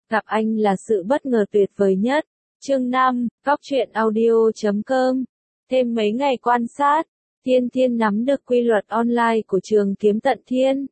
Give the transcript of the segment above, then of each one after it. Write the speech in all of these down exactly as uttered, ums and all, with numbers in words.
Gặp anh là sự bất ngờ tuyệt vời nhất. Chương năm, Góc truyện audio chấm com. Thêm mấy ngày quan sát, Thiên Thiên nắm được quy luật online của trường Kiếm Tận Thiên.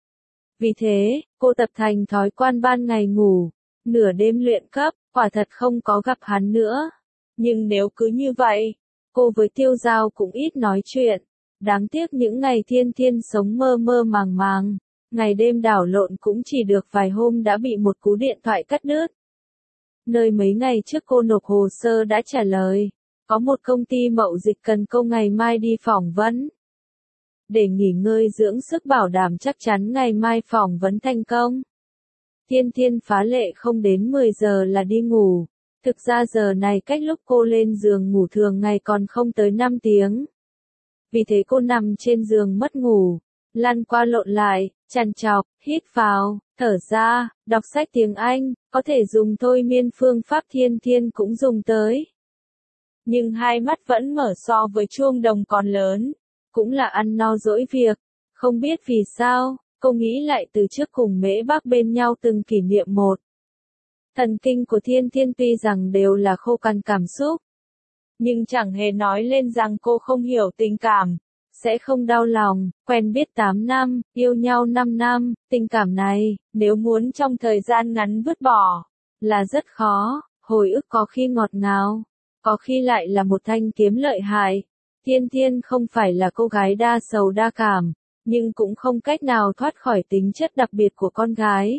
Vì thế, cô tập thành thói quen ban ngày ngủ, nửa đêm luyện cấp, quả thật không có gặp hắn nữa. Nhưng nếu cứ như vậy, cô với Tiêu Giao cũng ít nói chuyện. Đáng tiếc những ngày Thiên Thiên sống mơ mơ màng màng, ngày đêm đảo lộn cũng chỉ được vài hôm đã bị một cú điện thoại cắt đứt. Nơi mấy ngày trước cô nộp hồ sơ đã trả lời, có một công ty mậu dịch cần cô ngày mai đi phỏng vấn. Để nghỉ ngơi dưỡng sức bảo đảm chắc chắn ngày mai phỏng vấn thành công. Thiên Thiên phá lệ không đến mười giờ là đi ngủ. Thực ra giờ này cách lúc cô lên giường ngủ thường ngày còn không tới năm tiếng. Vì thế cô nằm trên giường mất ngủ, lăn qua lộn lại, trằn trọc, hít vào, thở ra, đọc sách tiếng Anh, có thể dùng thôi miên phương pháp Thiên Thiên cũng dùng tới. Nhưng hai mắt vẫn mở so với chuông đồng còn lớn, cũng là ăn no dỗi việc, không biết vì sao, cô nghĩ lại từ trước cùng Mễ Bác bên nhau từng kỷ niệm một. Thần kinh của Thiên Thiên tuy rằng đều là khô cằn cảm xúc, nhưng chẳng hề nói lên rằng cô không hiểu tình cảm, sẽ không đau lòng, quen biết tám năm, yêu nhau năm năm, tình cảm này, nếu muốn trong thời gian ngắn vứt bỏ, là rất khó, hồi ức có khi ngọt ngào, có khi lại là một thanh kiếm lợi hại. Thiên Thiên không phải là cô gái đa sầu đa cảm, nhưng cũng không cách nào thoát khỏi tính chất đặc biệt của con gái.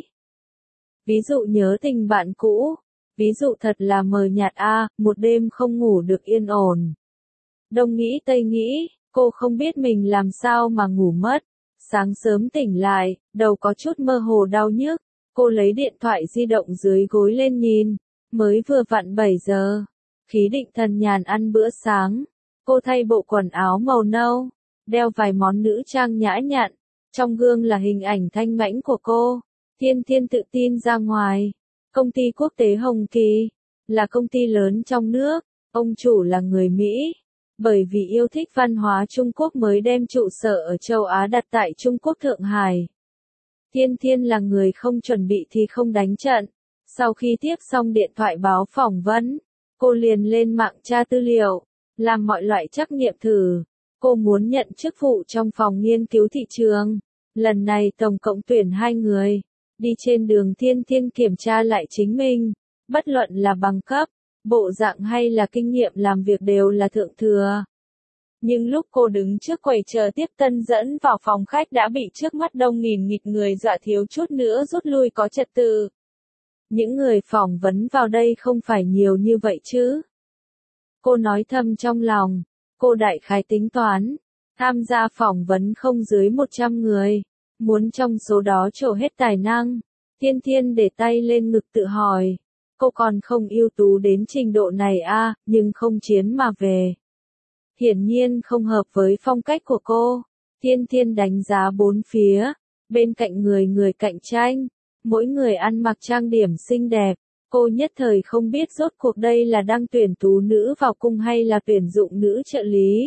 Ví dụ nhớ tình bạn cũ, ví dụ thật là mờ nhạt a, một đêm không ngủ được yên ổn. Đông nghĩ tây nghĩ, cô không biết mình làm sao mà ngủ mất. Sáng sớm tỉnh lại, đầu có chút mơ hồ đau nhức, cô lấy điện thoại di động dưới gối lên nhìn, mới vừa vặn bảy giờ. Khí định thần nhàn ăn bữa sáng, cô thay bộ quần áo màu nâu, đeo vài món nữ trang nhã nhặn, trong gương là hình ảnh thanh mãnh của cô. Thiên Thiên tự tin ra ngoài. Công ty quốc tế Hồng Kỳ là công ty lớn trong nước, ông chủ là người Mỹ. Bởi vì yêu thích văn hóa Trung Quốc mới đem trụ sở ở châu Á đặt tại Trung Quốc Thượng Hải. Thiên Thiên là người không chuẩn bị thì không đánh trận. Sau khi tiếp xong điện thoại báo phỏng vấn, cô liền lên mạng tra tư liệu, làm mọi loại trắc nghiệm thử. Cô muốn nhận chức vụ trong phòng nghiên cứu thị trường. Lần này tổng cộng tuyển hai người. Đi trên đường Thiên Thiên kiểm tra lại chính mình, bất luận là bằng cấp, bộ dạng hay là kinh nghiệm làm việc đều là thượng thừa. Nhưng lúc cô đứng trước quầy chờ tiếp tân dẫn vào phòng khách đã bị trước mắt đông nghìn nghịt người dọa thiếu chút nữa rút lui có trật tự. Những người phỏng vấn vào đây không phải nhiều như vậy chứ. Cô nói thầm trong lòng, cô đại khái tính toán, tham gia phỏng vấn không dưới một trăm người. Muốn trong số đó trổ hết tài năng. Thiên Thiên để tay lên ngực tự hỏi, cô còn không ưu tú đến trình độ này à, nhưng không chiến mà về. Hiển nhiên không hợp với phong cách của cô. Thiên Thiên đánh giá bốn phía, bên cạnh người người cạnh tranh, mỗi người ăn mặc trang điểm xinh đẹp. Cô nhất thời không biết rốt cuộc đây là đang tuyển tú nữ vào cung hay là tuyển dụng nữ trợ lý.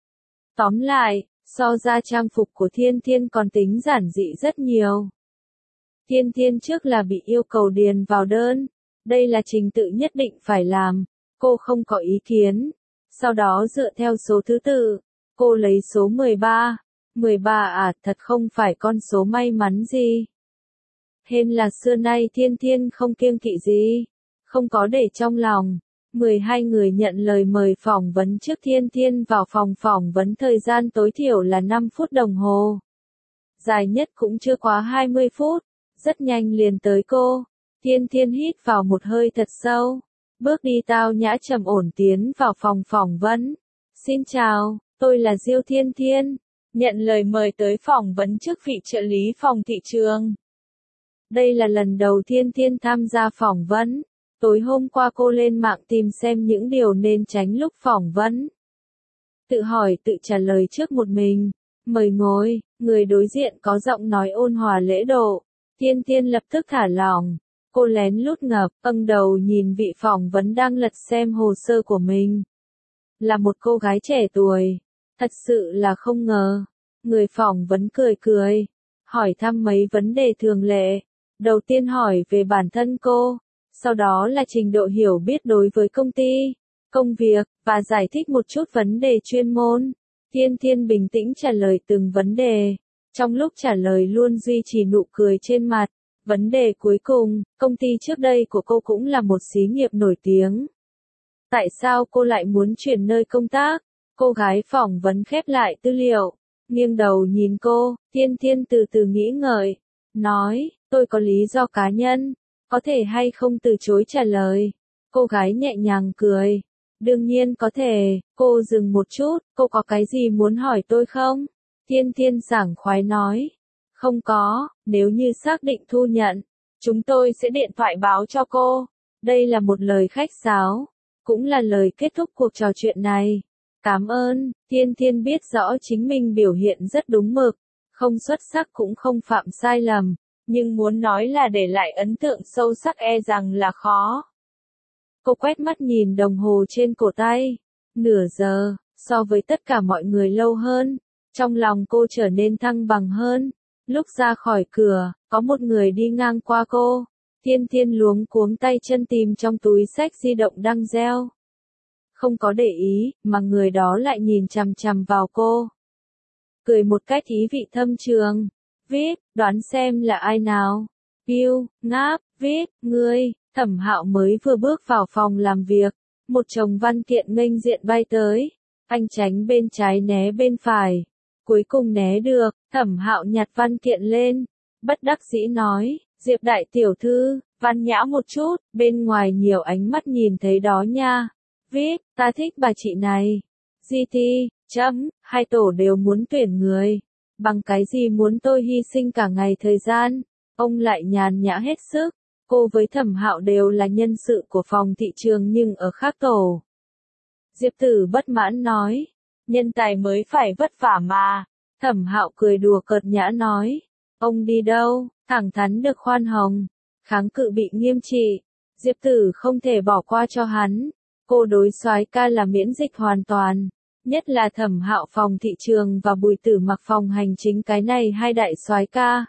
Tóm lại, so ra trang phục của Thiên Thiên còn tính giản dị rất nhiều. Thiên Thiên trước là bị yêu cầu điền vào đơn. Đây là trình tự nhất định phải làm. Cô không có ý kiến. Sau đó dựa theo số thứ tự, cô lấy số mười ba. mười ba à, thật không phải con số may mắn gì. Hên là xưa nay Thiên Thiên không kiêng kỵ gì. Không có để trong lòng. mười hai người nhận lời mời phỏng vấn trước Thiên Thiên vào phòng phỏng vấn thời gian tối thiểu là năm phút đồng hồ. Dài nhất cũng chưa quá hai mươi phút, rất nhanh liền tới cô. Thiên Thiên hít vào một hơi thật sâu, bước đi tao nhã trầm ổn tiến vào phòng phỏng vấn. Xin chào, tôi là Diêu Thiên Thiên, nhận lời mời tới phỏng vấn chức vị trợ lý phòng thị trường. Đây là lần đầu Thiên Thiên tham gia phỏng vấn. Tối hôm qua cô lên mạng tìm xem những điều nên tránh lúc phỏng vấn. Tự hỏi tự trả lời trước một mình. Mời ngồi, người đối diện có giọng nói ôn hòa lễ độ. Thiên Thiên lập tức thả lỏng. Cô lén lút ngập, âng đầu nhìn vị phỏng vấn đang lật xem hồ sơ của mình. Là một cô gái trẻ tuổi. Thật sự là không ngờ. Người phỏng vấn cười cười. Hỏi thăm mấy vấn đề thường lệ. Đầu tiên hỏi về bản thân cô, sau đó là trình độ hiểu biết đối với công ty, công việc, và giải thích một chút vấn đề chuyên môn. Thiên Thiên bình tĩnh trả lời từng vấn đề, trong lúc trả lời luôn duy trì nụ cười trên mặt. Vấn đề cuối cùng, công ty trước đây của cô cũng là một xí nghiệp nổi tiếng. Tại sao cô lại muốn chuyển nơi công tác? Cô gái phỏng vấn khép lại tư liệu, nghiêng đầu nhìn cô, Thiên Thiên từ từ nghĩ ngợi, nói, tôi có lý do cá nhân, có thể hay không từ chối trả lời. Cô gái nhẹ nhàng cười, đương nhiên có thể. Cô dừng một chút, cô có cái gì muốn hỏi tôi không? Thiên Thiên sảng khoái nói, không có, nếu như xác định thu nhận, chúng tôi sẽ điện thoại báo cho cô. Đây là một lời khách sáo, cũng là lời kết thúc cuộc trò chuyện này. Cảm ơn. Thiên Thiên biết rõ chính mình biểu hiện rất đúng mực, không xuất sắc cũng không phạm sai lầm, nhưng muốn nói là để lại ấn tượng sâu sắc e rằng là khó. Cô quét mắt nhìn đồng hồ trên cổ tay, nửa giờ, so với tất cả mọi người lâu hơn, trong lòng cô trở nên thăng bằng hơn. Lúc ra khỏi cửa, có một người đi ngang qua cô, Thiên Thiên luống cuống tay chân tìm trong túi xách di động đang reo. Không có để ý, mà người đó lại nhìn chằm chằm vào cô. Cười một cách ý vị thâm trường. Vít, đoán xem là ai nào? Bill, ngáp, Vít, ngươi. Thẩm Hạo mới vừa bước vào phòng làm việc, một chồng văn kiện nghênh diện bay tới. Anh tránh bên trái né bên phải. Cuối cùng né được, Thẩm Hạo nhặt văn kiện lên. Bất đắc dĩ nói, Diệp đại tiểu thư, văn nhã một chút, bên ngoài nhiều ánh mắt nhìn thấy đó nha. Vít, ta thích bà chị này. giê tê, chấm, hai tổ đều muốn tuyển người. Bằng cái gì muốn tôi hy sinh cả ngày thời gian? Ông lại nhàn nhã hết sức. Cô với Thẩm Hạo đều là nhân sự của phòng thị trường nhưng ở khác tổ. Diệp Tử bất mãn nói, nhân tài mới phải vất vả mà. Thẩm Hạo cười đùa cợt nhã nói, ông đi đâu, thẳng thắn được khoan hồng, kháng cự bị nghiêm trị. Diệp Tử không thể bỏ qua cho hắn. Cô đối soái ca là miễn dịch hoàn toàn, nhất là Thẩm Hạo phòng thị trường và Bùi Tử Mặc phòng hành chính, cái này hai đại soái ca.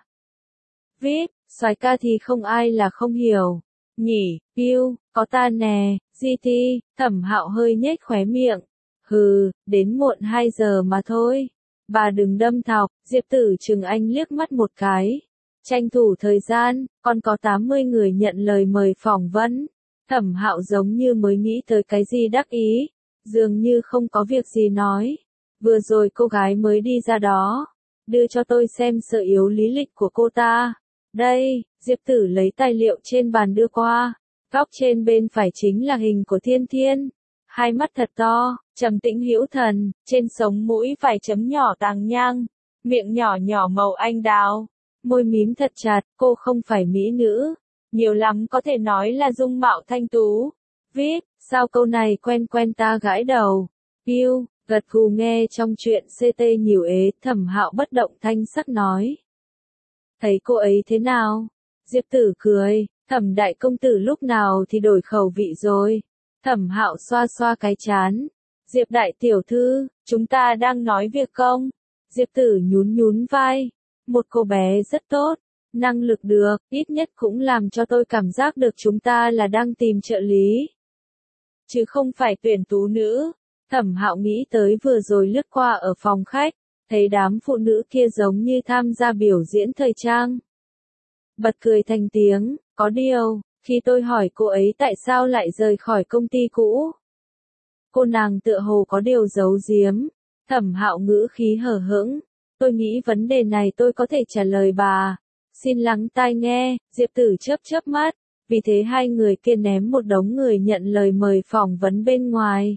Vít, soái ca thì không ai là không hiểu. Nhỉ, Bill, có ta nè, giê tê, Thẩm Hạo hơi nhếch khóe miệng. Hừ, đến muộn hai giờ mà thôi. Bà đừng đâm thọc. Diệp Tử chừng anh liếc mắt một cái. Tranh thủ thời gian, còn có tám mươi người nhận lời mời phỏng vấn. Thẩm Hạo giống như mới nghĩ tới cái gì đắc ý, dường như không có việc gì nói. Vừa rồi cô gái mới đi ra đó, đưa cho tôi xem sở yếu lý lịch của cô ta. Đây, Diệp Tử lấy tài liệu trên bàn đưa qua. Góc trên bên phải chính là hình của Thiên Thiên. Hai mắt thật to, trầm tĩnh hữu thần, trên sống mũi vài chấm nhỏ tàng nhang, miệng nhỏ nhỏ màu anh đào, môi mím thật chặt. Cô không phải mỹ nữ, nhiều lắm có thể nói là dung mạo thanh tú. Vít, sao câu này quen quen ta gãi đầu. Bill, gật gù nghe trong chuyện xê tê nhiều ế. Thẩm Hạo bất động thanh sắc nói. Thấy cô ấy thế nào? Diệp Tử cười, Thẩm đại công tử lúc nào thì đổi khẩu vị rồi. Thẩm Hạo xoa xoa cái chán. Diệp đại tiểu thư, chúng ta đang nói việc công. Diệp Tử nhún nhún vai. Một cô bé rất tốt, năng lực được, ít nhất cũng làm cho tôi cảm giác được chúng ta là đang tìm trợ lý, chứ không phải tuyển tú nữ. Thẩm Hạo nghĩ tới vừa rồi lướt qua ở phòng khách, thấy đám phụ nữ kia giống như tham gia biểu diễn thời trang. Bật cười thành tiếng, có điều, khi tôi hỏi cô ấy tại sao lại rời khỏi công ty cũ, cô nàng tựa hồ có điều giấu giếm. Thẩm Hạo ngữ khí hờ hững, tôi nghĩ vấn đề này tôi có thể trả lời bà. Xin lắng tai nghe. Diệp Tử chớp chớp mắt, vì thế hai người kia ném một đống người nhận lời mời phỏng vấn bên ngoài.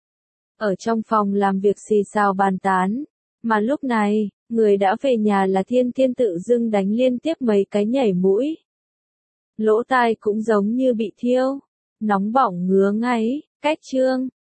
Ở trong phòng làm việc xì xào bàn tán, mà lúc này, người đã về nhà là Thiên Thiên tự dưng đánh liên tiếp mấy cái nhảy mũi. Lỗ tai cũng giống như bị thiêu, nóng bỏng ngứa ngáy. Cách chương